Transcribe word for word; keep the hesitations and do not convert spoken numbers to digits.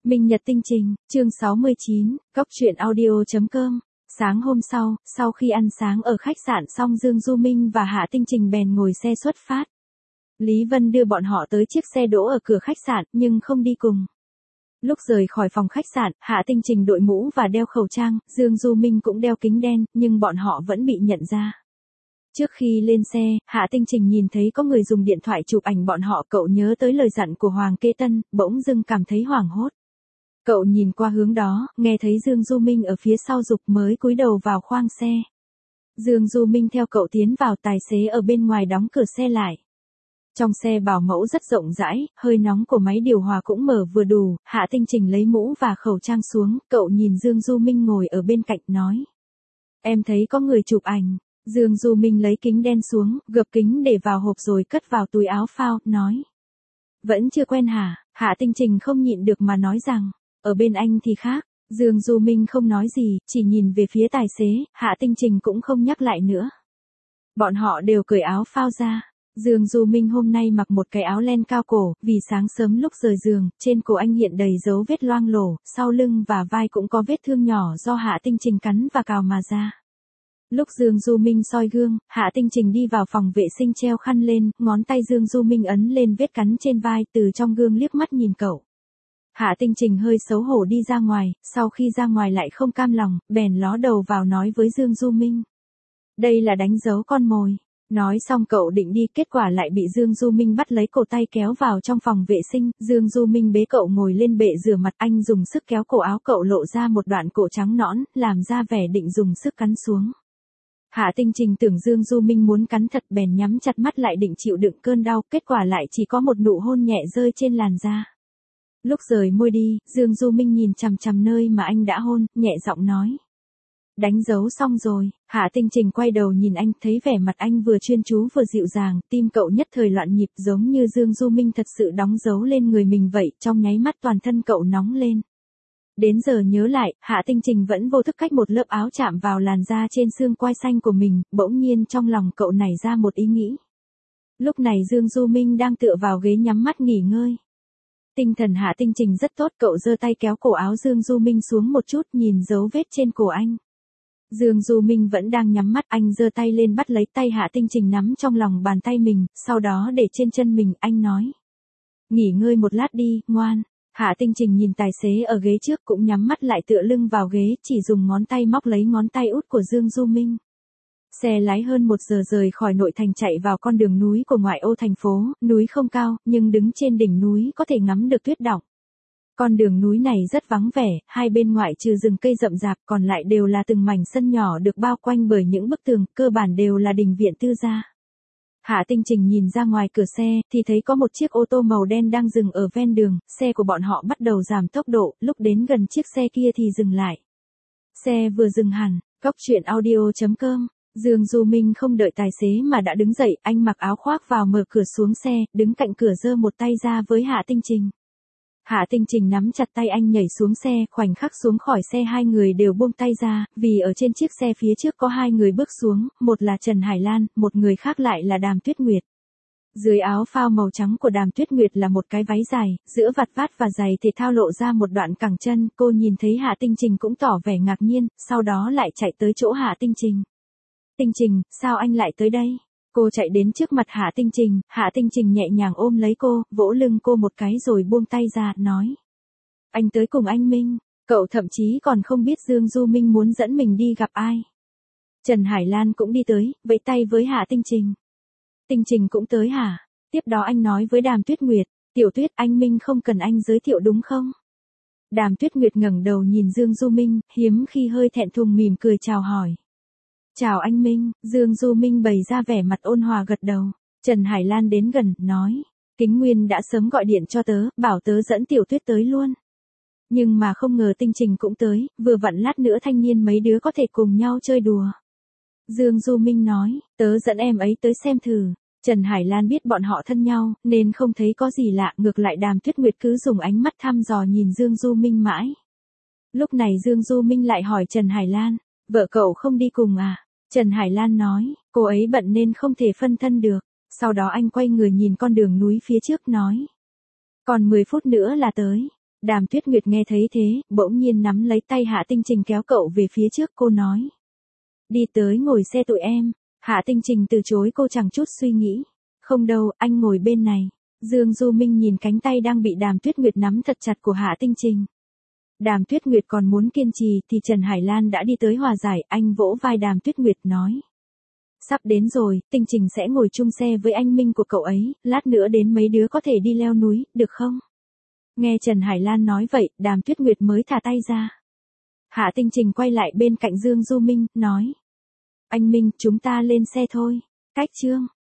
Minh Nhật Tinh Trình, chương sáu mươi chín, Cóc truyện audio chấm com. Sáng hôm sau, sau khi ăn sáng ở khách sạn xong Dương Du Minh và Hạ Tinh Trình bèn ngồi xe xuất phát. Lý Vân đưa bọn họ tới chiếc xe đỗ ở cửa khách sạn, nhưng không đi cùng. Lúc rời khỏi phòng khách sạn, Hạ Tinh Trình đội mũ và đeo khẩu trang, Dương Du Minh cũng đeo kính đen, nhưng bọn họ vẫn bị nhận ra. Trước khi lên xe, Hạ Tinh Trình nhìn thấy có người dùng điện thoại chụp ảnh bọn họ, cậu nhớ tới lời dặn của Hoàng Kế Tân, bỗng dưng cảm thấy hoảng hốt. Cậu nhìn qua hướng đó, nghe thấy Dương Du Minh ở phía sau giục mới cúi đầu vào khoang xe. Dương Du Minh theo cậu tiến vào, tài xế ở bên ngoài đóng cửa xe lại. Trong xe bảo mẫu rất rộng rãi, hơi nóng của máy điều hòa cũng mở vừa đủ. Hạ Tinh Trình lấy mũ và khẩu trang xuống, cậu nhìn Dương Du Minh ngồi ở bên cạnh nói. Em thấy có người chụp ảnh. Dương Du Minh lấy kính đen xuống, gập kính để vào hộp rồi cất vào túi áo phao, nói. Vẫn chưa quen hả? Hạ Tinh Trình không nhịn được mà nói rằng, ở bên anh thì khác. Dương Du Minh không nói gì, chỉ nhìn về phía tài xế, Hạ Tinh Trình cũng không nhắc lại nữa. Bọn họ đều cởi áo phao ra. Dương Du Minh hôm nay mặc một cái áo len cao cổ, vì sáng sớm lúc rời giường, trên cổ anh hiện đầy dấu vết loang lổ, sau lưng và vai cũng có vết thương nhỏ do Hạ Tinh Trình cắn và cào mà ra. Lúc Dương Du Minh soi gương, Hạ Tinh Trình đi vào phòng vệ sinh treo khăn lên, ngón tay Dương Du Minh ấn lên vết cắn trên vai, từ trong gương liếc mắt nhìn cậu. Hạ Tinh Trình hơi xấu hổ đi ra ngoài, sau khi ra ngoài lại không cam lòng, bèn ló đầu vào nói với Dương Du Minh. Đây là đánh dấu con mồi. Nói xong cậu định đi, kết quả lại bị Dương Du Minh bắt lấy cổ tay kéo vào trong phòng vệ sinh. Dương Du Minh bế cậu ngồi lên bệ rửa mặt, anh dùng sức kéo cổ áo cậu lộ ra một đoạn cổ trắng nõn, làm ra vẻ định dùng sức cắn xuống. Hạ Tinh Trình tưởng Dương Du Minh muốn cắn thật, bèn nhắm chặt mắt lại định chịu đựng cơn đau, kết quả lại chỉ có một nụ hôn nhẹ rơi trên làn da. Lúc rời môi đi, Dương Du Minh nhìn chằm chằm nơi mà anh đã hôn, nhẹ giọng nói. Đánh dấu xong rồi. Hạ Tinh Trình quay đầu nhìn anh, thấy vẻ mặt anh vừa chuyên chú vừa dịu dàng, tim cậu nhất thời loạn nhịp, giống như Dương Du Minh thật sự đóng dấu lên người mình vậy, trong nháy mắt toàn thân cậu nóng lên. Đến giờ nhớ lại, Hạ Tinh Trình vẫn vô thức cách một lớp áo chạm vào làn da trên xương quai xanh của mình, bỗng nhiên trong lòng cậu nảy ra một ý nghĩ. Lúc này Dương Du Minh đang tựa vào ghế nhắm mắt nghỉ ngơi. Tinh thần Hạ Tinh Trình rất tốt, cậu giơ tay kéo cổ áo Dương Du Minh xuống một chút, nhìn dấu vết trên cổ anh. Dương Du Minh vẫn đang nhắm mắt, anh giơ tay lên bắt lấy tay Hạ Tinh Trình nắm trong lòng bàn tay mình, sau đó để trên chân mình, anh nói. Nghỉ ngơi một lát đi, ngoan. Hạ Tinh Trình nhìn tài xế ở ghế trước cũng nhắm mắt lại tựa lưng vào ghế, chỉ dùng ngón tay móc lấy ngón tay út của Dương Du Minh. Xe lái hơn một giờ rời khỏi nội thành chạy vào con đường núi của ngoại ô thành phố, núi không cao, nhưng đứng trên đỉnh núi có thể ngắm được tuyết đọng. Con đường núi này rất vắng vẻ, hai bên ngoại trừ rừng cây rậm rạp còn lại đều là từng mảnh sân nhỏ được bao quanh bởi những bức tường, cơ bản đều là đình viện tư gia. Hạ Tinh Trình nhìn ra ngoài cửa xe, thì thấy có một chiếc ô tô màu đen đang dừng ở ven đường, xe của bọn họ bắt đầu giảm tốc độ, lúc đến gần chiếc xe kia thì dừng lại. Xe vừa dừng hẳn, Cóc truyện audio chấm com. Dương Du Minh không đợi tài xế mà đã đứng dậy, anh mặc áo khoác vào mở cửa xuống xe, đứng cạnh cửa giơ một tay ra với Hạ Tinh Trình. Hạ Tinh Trình nắm chặt tay anh nhảy xuống xe, khoảnh khắc xuống khỏi xe hai người đều buông tay ra, vì ở trên chiếc xe phía trước có hai người bước xuống, một là Trần Hải Lan, một người khác lại là Đàm Tuyết Nguyệt. Dưới áo phao màu trắng của Đàm Tuyết Nguyệt là một cái váy dài, giữa vạt vát và giày thể thao lộ ra một đoạn cẳng chân, cô nhìn thấy Hạ Tinh Trình cũng tỏ vẻ ngạc nhiên, sau đó lại chạy tới chỗ Hạ Tinh Trình. Tinh Trình, sao anh lại tới đây? Cô chạy đến trước mặt Hạ Tinh Trình, Hạ Tinh Trình nhẹ nhàng ôm lấy cô, vỗ lưng cô một cái rồi buông tay ra, nói. Anh tới cùng anh Minh, cậu thậm chí còn không biết Dương Du Minh muốn dẫn mình đi gặp ai. Trần Hải Lan cũng đi tới, vẫy tay với Hạ Tinh Trình. Tinh Trình cũng tới hả? Tiếp đó anh nói với Đàm Tuyết Nguyệt, Tiểu Tuyết, anh Minh không cần anh giới thiệu đúng không? Đàm Tuyết Nguyệt ngẩng đầu nhìn Dương Du Minh, hiếm khi hơi thẹn thùng mỉm cười chào hỏi. Chào anh Minh, Dương Du Minh bày ra vẻ mặt ôn hòa gật đầu. Trần Hải Lan đến gần, nói. Kính Nguyên đã sớm gọi điện cho tớ, bảo tớ dẫn Tiểu Tuyết tới luôn. Nhưng mà không ngờ Tinh Trình cũng tới, vừa vặn lát nữa thanh niên mấy đứa có thể cùng nhau chơi đùa. Dương Du Minh nói, tớ dẫn em ấy tới xem thử. Trần Hải Lan biết bọn họ thân nhau, nên không thấy có gì lạ, ngược lại Đàm Tuyết Nguyệt cứ dùng ánh mắt thăm dò nhìn Dương Du Minh mãi. Lúc này Dương Du Minh lại hỏi Trần Hải Lan, vợ cậu không đi cùng à? Trần Hải Lan nói, cô ấy bận nên không thể phân thân được. Sau đó anh quay người nhìn con đường núi phía trước nói. Còn mười phút nữa là tới. Đàm Tuyết Nguyệt nghe thấy thế, bỗng nhiên nắm lấy tay Hạ Tinh Trình kéo cậu về phía trước, cô nói. Đi tới ngồi xe tụi em. Hạ Tinh Trình từ chối cô chẳng chút suy nghĩ. Không đâu, anh ngồi bên này. Dương Du Minh nhìn cánh tay đang bị Đàm Tuyết Nguyệt nắm thật chặt của Hạ Tinh Trình. Đàm Tuyết Nguyệt còn muốn kiên trì thì Trần Hải Lan đã đi tới hòa giải, anh vỗ vai Đàm Tuyết Nguyệt nói. Sắp đến rồi, Tinh Trình sẽ ngồi chung xe với anh Minh của cậu ấy, lát nữa đến mấy đứa có thể đi leo núi, được không? Nghe Trần Hải Lan nói vậy, Đàm Tuyết Nguyệt mới thả tay ra. Hạ Tinh Trình quay lại bên cạnh Dương Du Minh, nói. Anh Minh, chúng ta lên xe thôi. Cách chương.